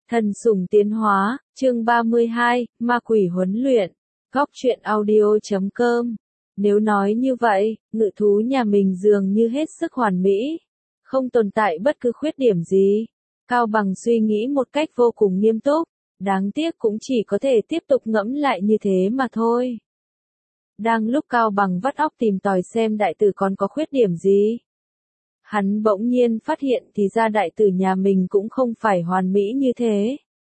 Thần sủng tiến hóa, chương 32, ma quỷ huấn luyện. Góc truyện audio.com. Nếu nói như vậy, ngự thú nhà mình dường như hết sức hoàn mỹ. Không tồn tại bất cứ khuyết điểm gì. Cao Bằng suy nghĩ một cách vô cùng nghiêm túc. Đáng tiếc cũng chỉ có thể tiếp tục ngẫm lại như thế mà thôi. Đang lúc Cao Bằng vắt óc tìm tòi xem đại tử còn có khuyết điểm gì. Hắn bỗng nhiên phát hiện thì ra đại tử nhà mình cũng không phải hoàn mỹ như thế.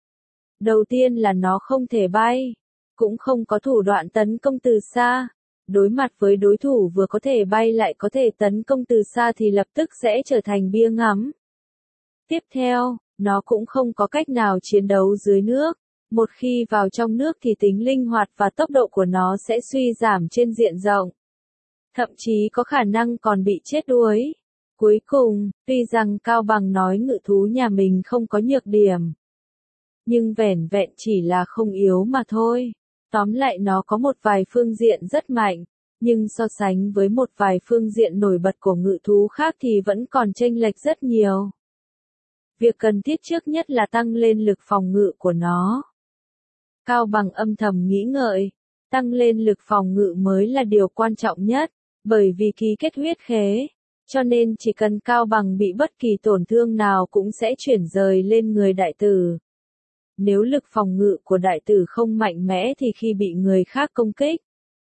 Đầu tiên là nó không thể bay, cũng không có thủ đoạn tấn công từ xa. Đối mặt với đối thủ vừa có thể bay lại có thể tấn công từ xa thì lập tức sẽ trở thành bia ngắm. Tiếp theo, nó cũng không có cách nào chiến đấu dưới nước. Một khi vào trong nước thì tính linh hoạt và tốc độ của nó sẽ suy giảm trên diện rộng. Thậm chí có khả năng còn bị chết đuối. Cuối cùng, tuy rằng Cao Bằng nói ngự thú nhà mình không có nhược điểm, nhưng vẻn vẹn chỉ là không yếu mà thôi. Tóm lại nó có một vài phương diện rất mạnh, nhưng so sánh với một vài phương diện nổi bật của ngự thú khác thì vẫn còn chênh lệch rất nhiều. Việc cần thiết trước nhất là tăng lên lực phòng ngự của nó. Cao Bằng âm thầm nghĩ ngợi, tăng lên lực phòng ngự mới là điều quan trọng nhất, bởi vì ký kết huyết khế. Cho nên chỉ cần Cao Bằng bị bất kỳ tổn thương nào cũng sẽ chuyển rời lên người đại tử. Nếu lực phòng ngự của đại tử không mạnh mẽ thì khi bị người khác công kích,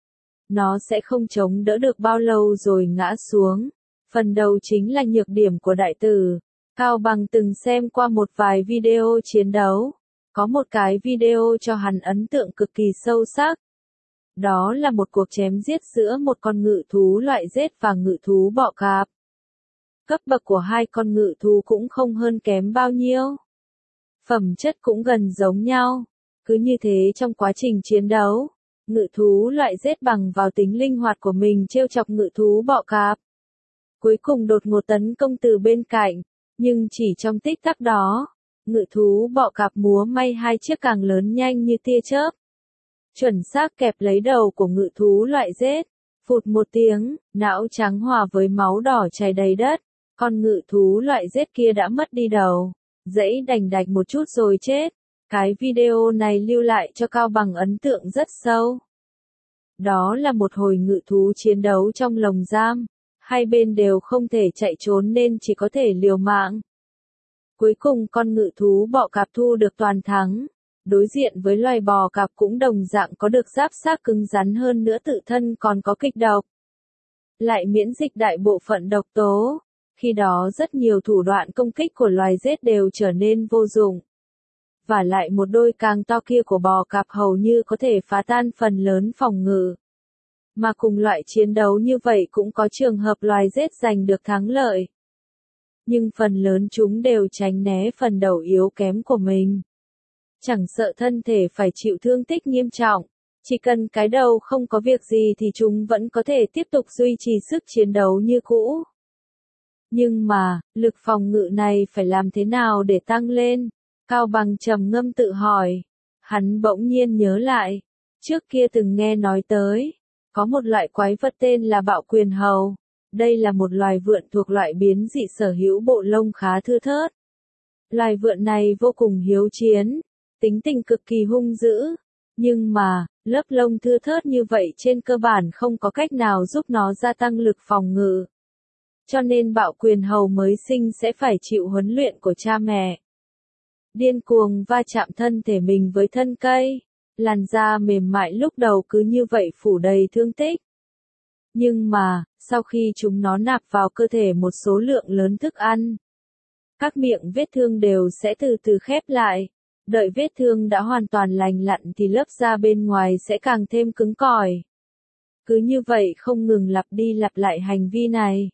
nó sẽ không chống đỡ được bao lâu rồi ngã xuống. Phần đầu chính là nhược điểm của đại tử. Cao Bằng từng xem qua một vài video chiến đấu. Có một cái video cho hắn ấn tượng cực kỳ sâu sắc. Đó là một cuộc chém giết giữa một con ngự thú loại rết và ngự thú bọ cạp. Cấp bậc của hai con ngự thú cũng không hơn kém bao nhiêu. Phẩm chất cũng gần giống nhau. Cứ như thế trong quá trình chiến đấu, ngự thú loại rết bằng vào tính linh hoạt của mình trêu chọc ngự thú bọ cạp. Cuối cùng đột ngột tấn công từ bên cạnh, nhưng chỉ trong tích tắc đó, ngự thú bọ cạp múa may hai chiếc càng lớn nhanh như tia chớp. Chuẩn xác kẹp lấy đầu của ngự thú loại rết. Phụt một tiếng, não trắng hòa với máu đỏ chảy đầy đất. Con ngự thú loại rết kia đã mất đi đầu, dãy đành đạch một chút rồi chết. Cái video này lưu lại cho Cao Bằng ấn tượng rất sâu. Đó là một hồi ngự thú chiến đấu trong lồng giam. Hai bên đều không thể chạy trốn nên chỉ có thể liều mạng. Cuối cùng con ngự thú bọ cạp thu được toàn thắng. Đối diện với loài bò cạp cũng đồng dạng có được giáp xác cứng rắn hơn nữa, tự thân còn có kịch độc. Lại miễn dịch đại bộ phận độc tố. Khi đó rất nhiều thủ đoạn công kích của loài rết đều trở nên vô dụng. Và lại một đôi càng to kia của bò cạp hầu như có thể phá tan phần lớn phòng ngự. Mà cùng loại chiến đấu như vậy cũng có trường hợp loài rết giành được thắng lợi. Nhưng phần lớn chúng đều tránh né phần đầu yếu kém của mình. Chẳng sợ thân thể phải chịu thương tích nghiêm trọng. Chỉ cần cái đầu không có việc gì thì chúng vẫn có thể tiếp tục duy trì sức chiến đấu như cũ. Nhưng mà, lực phòng ngự này phải làm thế nào để tăng lên? Cao Bằng trầm ngâm tự hỏi. Hắn bỗng nhiên nhớ lại. Trước kia từng nghe nói tới. Có một loại quái vật tên là bạo quyền hầu. Đây là một loài vượn thuộc loại biến dị sở hữu bộ lông khá thưa thớt. Loài vượn này vô cùng hiếu chiến. Tính tình cực kỳ hung dữ. Nhưng mà, lớp lông thưa thớt như vậy trên cơ bản không có cách nào giúp nó gia tăng lực phòng ngự. Cho nên bạo quyền hầu mới sinh sẽ phải chịu huấn luyện của cha mẹ. Điên cuồng va chạm thân thể mình với thân cây. Làn da mềm mại lúc đầu cứ như vậy phủ đầy thương tích. Nhưng mà, sau khi chúng nó nạp vào cơ thể một số lượng lớn thức ăn, các miệng vết thương đều sẽ từ từ khép lại. Đợi vết thương đã hoàn toàn lành lặn thì lớp da bên ngoài sẽ càng thêm cứng cỏi. Cứ như vậy không ngừng lặp đi lặp lại hành vi này.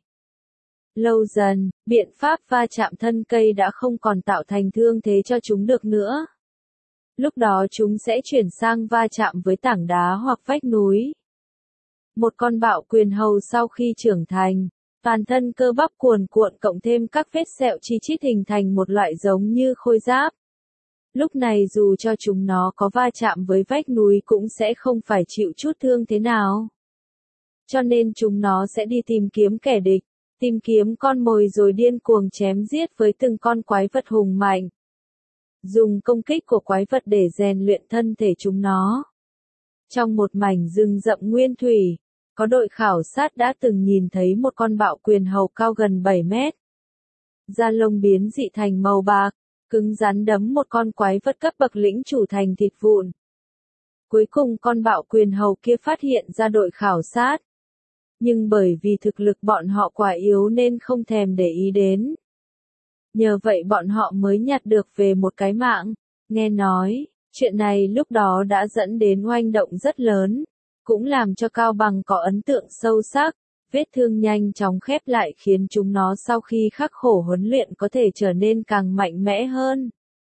Lâu dần, biện pháp va chạm thân cây đã không còn tạo thành thương thế cho chúng được nữa. Lúc đó chúng sẽ chuyển sang va chạm với tảng đá hoặc vách núi. Một con bạo quyền hầu sau khi trưởng thành, toàn thân cơ bắp cuồn cuộn cộng thêm các vết sẹo chi chít hình thành một loại giống như khôi giáp. Lúc này dù cho chúng nó có va chạm với vách núi cũng sẽ không phải chịu chút thương thế nào. Cho nên chúng nó sẽ đi tìm kiếm kẻ địch, tìm kiếm con mồi rồi điên cuồng chém giết với từng con quái vật hùng mạnh. dùng công kích của quái vật để rèn luyện thân thể chúng nó. Trong một mảnh rừng rậm nguyên thủy, có đội khảo sát đã từng nhìn thấy một con bạo quyền hầu cao gần 7 mét. Da lông biến dị thành màu bạc, cứng rắn đấm một con quái vật cấp bậc lĩnh chủ thành thịt vụn. Cuối cùng con bạo quyền hầu kia phát hiện ra đội khảo sát. Nhưng bởi vì thực lực bọn họ quá yếu nên không thèm để ý đến. Nhờ vậy bọn họ mới nhặt được về một cái mạng. Nghe nói, chuyện này lúc đó đã dẫn đến oanh động rất lớn, cũng làm cho Cao Bằng có ấn tượng sâu sắc. Vết thương nhanh chóng khép lại khiến chúng nó sau khi khắc khổ huấn luyện có thể trở nên càng mạnh mẽ hơn.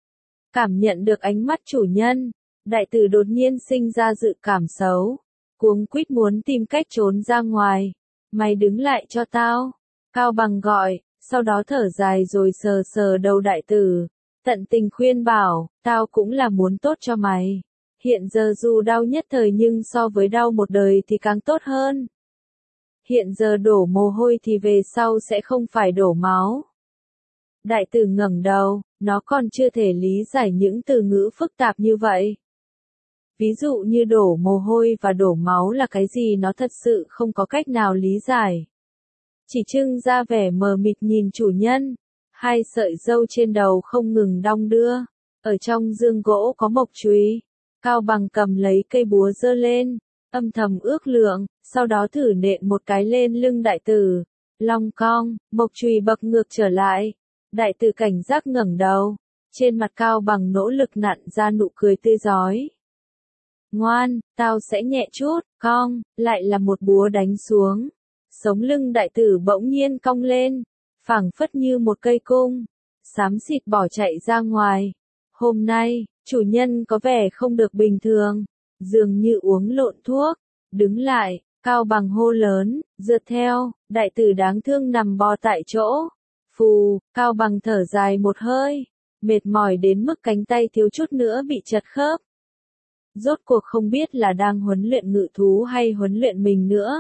Cảm nhận được ánh mắt chủ nhân, đại tử đột nhiên sinh ra dự cảm xấu. Cuống quýt muốn tìm cách trốn ra ngoài. Mày đứng lại cho tao. Cao Bằng gọi, sau đó thở dài rồi sờ sờ đầu đại tử. Tận tình khuyên bảo, tao cũng là muốn tốt cho mày. Hiện giờ dù đau nhất thời nhưng so với đau một đời thì càng tốt hơn. Hiện giờ đổ mồ hôi thì về sau sẽ không phải đổ máu. Đại tử ngẩng đầu, nó còn chưa thể lý giải những từ ngữ phức tạp như vậy. Ví dụ như đổ mồ hôi và đổ máu là cái gì nó thật sự không có cách nào lý giải. Chỉ trưng ra vẻ mờ mịt nhìn chủ nhân, hai sợi râu trên đầu không ngừng đong đưa. Ở trong giường gỗ có mộc chùy, Cao Bằng cầm lấy cây búa giơ lên, âm thầm ước lượng, sau đó thử nện một cái lên lưng đại tử. Long cong, mộc chùy bập ngược trở lại. Đại tử cảnh giác ngẩng đầu, trên mặt Cao Bằng nỗ lực nặn ra nụ cười tươi rói. Ngoan, tao sẽ nhẹ chút, cong, lại là một búa đánh xuống. Sống lưng đại tử bỗng nhiên cong lên, phảng phất như một cây cung, xám xịt bỏ chạy ra ngoài. Hôm nay, chủ nhân có vẻ không được bình thường, dường như uống lộn thuốc. Đứng lại, Cao Bằng hô lớn, rượt theo, đại tử đáng thương nằm bò tại chỗ. Phù, Cao Bằng thở dài một hơi, mệt mỏi đến mức cánh tay thiếu chút nữa bị chật khớp. Rốt cuộc không biết là đang huấn luyện ngự thú hay huấn luyện mình nữa.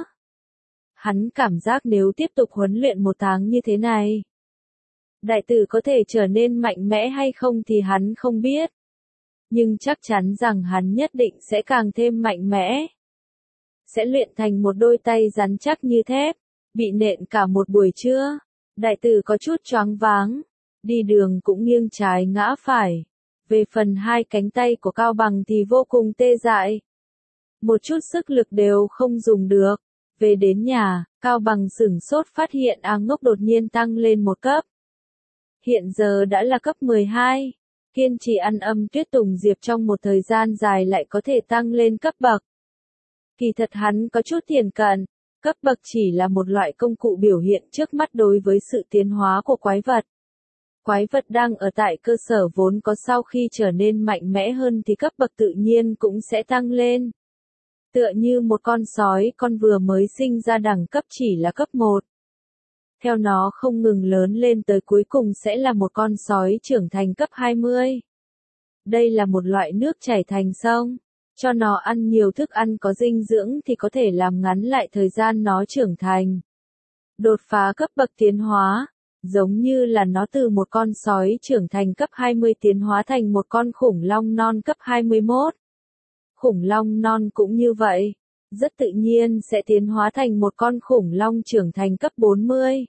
Hắn cảm giác nếu tiếp tục huấn luyện 1 tháng như thế này, đại tử có thể trở nên mạnh mẽ hay không thì hắn không biết. Nhưng chắc chắn rằng hắn nhất định sẽ càng thêm mạnh mẽ. Sẽ luyện thành một đôi tay rắn chắc như thép, bị nện cả một buổi trưa. Đại tử có chút choáng váng, đi đường cũng nghiêng trái ngã phải. Về phần hai cánh tay của Cao Bằng thì vô cùng tê dại. Một chút sức lực đều không dùng được. Về đến nhà, Cao Bằng sửng sốt phát hiện A Ngốc đột nhiên tăng lên 1 cấp. Hiện giờ đã là cấp 12. Kiên trì ăn âm tuyết tùng diệp trong một thời gian dài lại có thể tăng lên cấp bậc. Kỳ thật hắn có chút thiển cận. Cấp bậc chỉ là một loại công cụ biểu hiện trước mắt đối với sự tiến hóa của quái vật. Quái vật đang ở tại cơ sở vốn có sau khi trở nên mạnh mẽ hơn thì cấp bậc tự nhiên cũng sẽ tăng lên. Tựa như một con sói con vừa mới sinh ra đẳng cấp chỉ là cấp 1. Theo nó không ngừng lớn lên tới cuối cùng sẽ là một con sói trưởng thành cấp 20. Đây là một loại nước chảy thành sông. Cho nó ăn nhiều thức ăn có dinh dưỡng thì có thể làm ngắn lại thời gian nó trưởng thành. Đột phá cấp bậc tiến hóa, giống như là nó từ một con sói trưởng thành cấp 20 tiến hóa thành một con khủng long non cấp 21. Khủng long non cũng như vậy, rất tự nhiên sẽ tiến hóa thành một con khủng long trưởng thành cấp 40.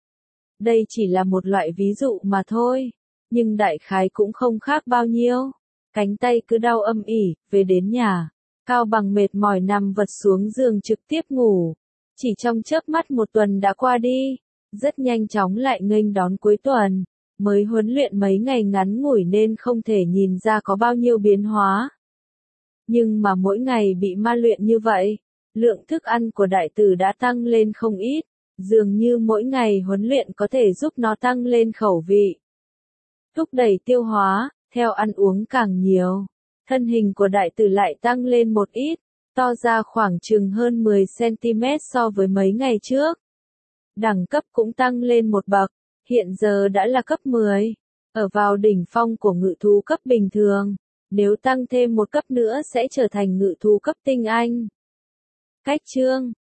Đây chỉ là một loại ví dụ mà thôi, nhưng đại khái cũng không khác bao nhiêu. Cánh tay cứ đau âm ỉ, về đến nhà, Cao Bằng mệt mỏi nằm vật xuống giường trực tiếp ngủ. Chỉ trong chớp mắt 1 tuần đã qua đi, rất nhanh chóng lại nghênh đón cuối tuần. Mới huấn luyện mấy ngày ngắn ngủi nên không thể nhìn ra có bao nhiêu biến hóa. Nhưng mà mỗi ngày bị ma luyện như vậy, lượng thức ăn của đại tử đã tăng lên không ít, dường như mỗi ngày huấn luyện có thể giúp nó tăng lên khẩu vị. Thúc đẩy tiêu hóa, theo ăn uống càng nhiều, thân hình của đại tử lại tăng lên một ít, to ra khoảng chừng hơn 10 cm so với mấy ngày trước. Đẳng cấp cũng tăng lên 1 bậc, hiện giờ đã là cấp 10, ở vào đỉnh phong của ngự thú cấp bình thường. Nếu tăng thêm 1 cấp nữa sẽ trở thành ngự thú cấp tinh anh. Cách chương